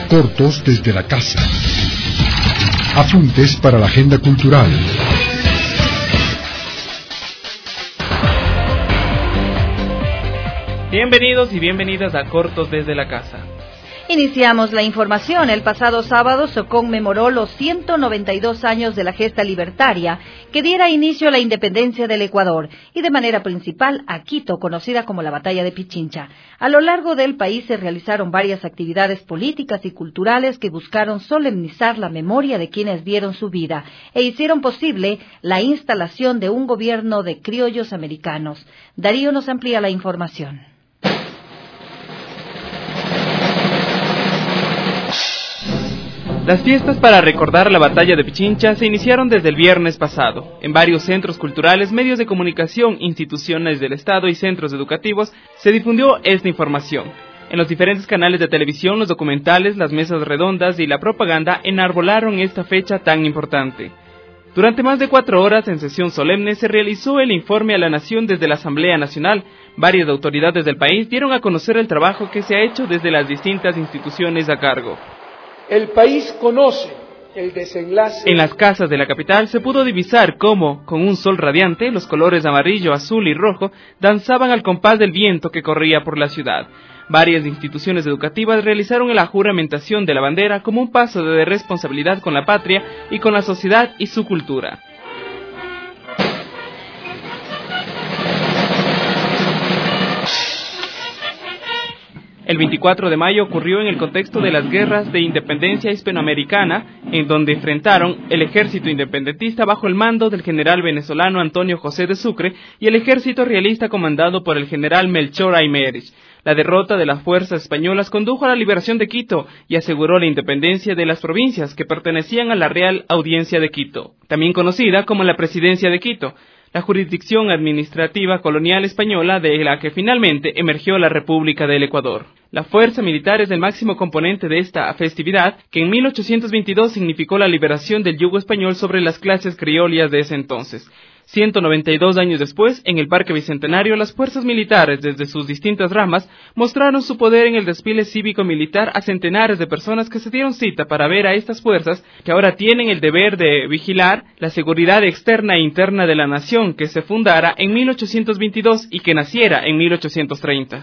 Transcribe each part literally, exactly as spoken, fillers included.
Cortos desde la casa. Apuntes para la agenda cultural. Bienvenidos y bienvenidas a Cortos desde la casa. Iniciamos la información. El pasado sábado se conmemoró los ciento noventa y dos años de la gesta libertaria que diera inicio a la independencia del Ecuador y de manera principal a Quito, conocida como la Batalla de Pichincha. A lo largo del país se realizaron varias actividades políticas y culturales que buscaron solemnizar la memoria de quienes dieron su vida e hicieron posible la instalación de un gobierno de criollos americanos. Darío nos amplía la información. Las fiestas para recordar la batalla de Pichincha se iniciaron desde el viernes pasado. En varios centros culturales, medios de comunicación, instituciones del Estado y centros educativos se difundió esta información. En los diferentes canales de televisión, los documentales, las mesas redondas y la propaganda enarbolaron esta fecha tan importante. Durante más de cuatro horas en sesión solemne se realizó el informe a la nación desde la Asamblea Nacional. Varias autoridades del país dieron a conocer el trabajo que se ha hecho desde las distintas instituciones a cargo. El país conoce el desenlace. En las casas de la capital se pudo divisar cómo, con un sol radiante, los colores amarillo, azul y rojo danzaban al compás del viento que corría por la ciudad. Varias instituciones educativas realizaron la juramentación de la bandera como un paso de responsabilidad con la patria y con la sociedad y su cultura. El veinticuatro de mayo ocurrió en el contexto de las guerras de independencia hispanoamericana, en donde enfrentaron el ejército independentista bajo el mando del general venezolano Antonio José de Sucre y el ejército realista comandado por el general Melchor Aymerich. La derrota de las fuerzas españolas condujo a la liberación de Quito y aseguró la independencia de las provincias que pertenecían a la Real Audiencia de Quito, también conocida como la Presidencia de Quito, la jurisdicción administrativa colonial española de la que finalmente emergió la República del Ecuador. La fuerza militar es el máximo componente de esta festividad, que en mil ochocientos veintidós significó la liberación del yugo español sobre las clases criollas de ese entonces. ciento noventa y dos años después, en el Parque Bicentenario, las fuerzas militares, desde sus distintas ramas, mostraron su poder en el desfile cívico-militar a centenares de personas que se dieron cita para ver a estas fuerzas, que ahora tienen el deber de vigilar la seguridad externa e interna de la nación que se fundara en mil ochocientos veintidós y que naciera en mil ochocientos treinta.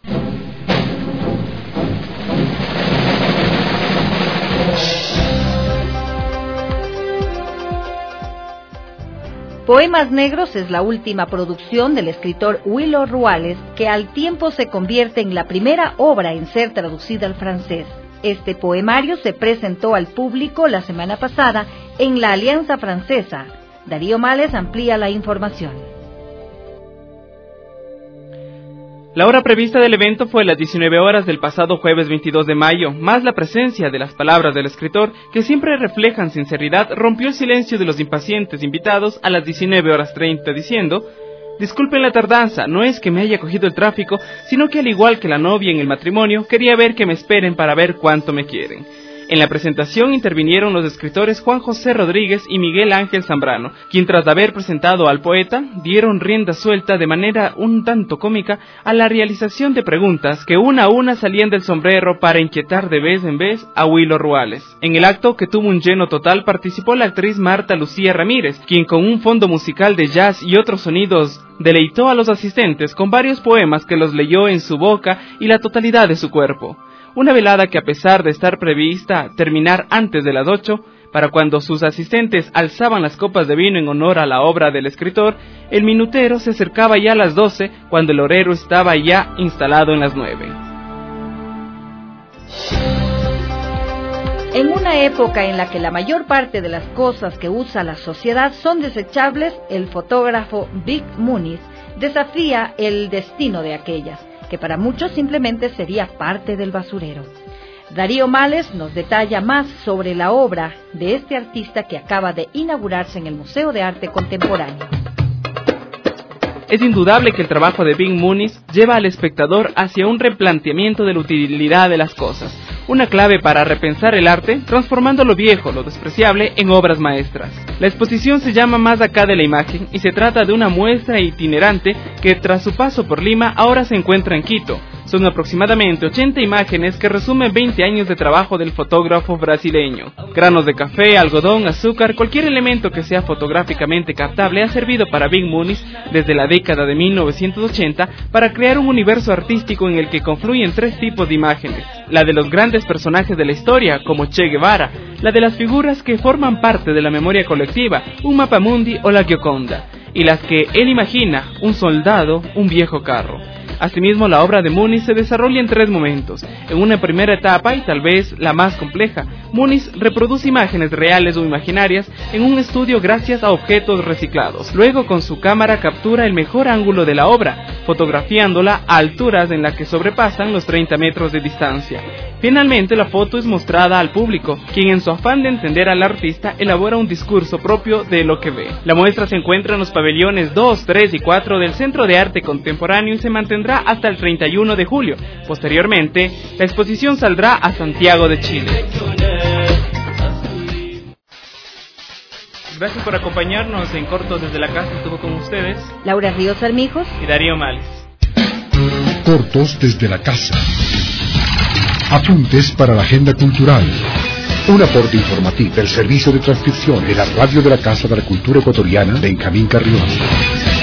Poemas Negros es la última producción del escritor Huilo Ruales, que al tiempo se convierte en la primera obra en ser traducida al francés. Este poemario se presentó al público la semana pasada en la Alianza Francesa. Darío Males amplía la información. La hora prevista del evento fue a las diecinueve horas del pasado jueves veintidós de mayo, más la presencia de las palabras del escritor, que siempre reflejan sinceridad, rompió el silencio de los impacientes invitados a las diecinueve horas treinta, diciendo: «Disculpen la tardanza, no es que me haya cogido el tráfico, sino que al igual que la novia en el matrimonio, quería ver que me esperen para ver cuánto me quieren». En la presentación intervinieron los escritores Juan José Rodríguez y Miguel Ángel Zambrano, quien tras haber presentado al poeta, dieron rienda suelta de manera un tanto cómica a la realización de preguntas que una a una salían del sombrero para inquietar de vez en vez a Huilo Ruales. En el acto, que tuvo un lleno total, participó la actriz Marta Lucía Ramírez, quien con un fondo musical de jazz y otros sonidos deleitó a los asistentes con varios poemas que los leyó en su boca y la totalidad de su cuerpo. Una velada que, a pesar de estar prevista terminar antes de las ocho, para cuando sus asistentes alzaban las copas de vino en honor a la obra del escritor, el minutero se acercaba ya a las doce, cuando el horero estaba ya instalado en las nueve. En una época en la que la mayor parte de las cosas que usa la sociedad son desechables, el fotógrafo Vic Muniz desafía el destino de aquellas, que para muchos simplemente sería parte del basurero. Darío Males nos detalla más sobre la obra de este artista que acaba de inaugurarse en el Museo de Arte Contemporáneo. Es indudable que el trabajo de Vic Muniz lleva al espectador hacia un replanteamiento de la utilidad de las cosas, una clave para repensar el arte, transformando lo viejo, lo despreciable, en obras maestras. La exposición se llama Más acá de la imagen y se trata de una muestra itinerante que, tras su paso por Lima, ahora se encuentra en Quito. Son aproximadamente ochenta imágenes que resumen veinte años de trabajo del fotógrafo brasileño. Granos de café, algodón, azúcar, cualquier elemento que sea fotográficamente captable ha servido para Bing Muniz desde la década de mil novecientos ochenta para crear un universo artístico en el que confluyen tres tipos de imágenes: la de los grandes personajes de la historia, como Che Guevara, la de las figuras que forman parte de la memoria colectiva, un mapamundi o la Gioconda, y las que él imagina, un soldado, un viejo carro. Asimismo, la obra de Muniz se desarrolla en tres momentos. En una primera etapa, y tal vez la más compleja, Muniz reproduce imágenes reales o imaginarias en un estudio gracias a objetos reciclados. Luego, con su cámara captura el mejor ángulo de la obra, fotografiándola a alturas en las que sobrepasan los treinta metros de distancia. Finalmente, la foto es mostrada al público, quien en su afán de entender al artista elabora un discurso propio de lo que ve. La muestra se encuentra en los pabellones dos, tres y cuatro del Centro de Arte Contemporáneo y se mantendrá hasta el treinta y uno de julio. Posteriormente, la exposición saldrá a Santiago de Chile. Gracias por acompañarnos en Cortos desde la Casa. Estuvo con ustedes Laura Ríos Armijos y Darío Males. Cortos desde la Casa. Apuntes para la agenda cultural. Un aporte informativo del servicio de transcripción de la radio de la Casa de la Cultura Ecuatoriana, Benjamín Carrión.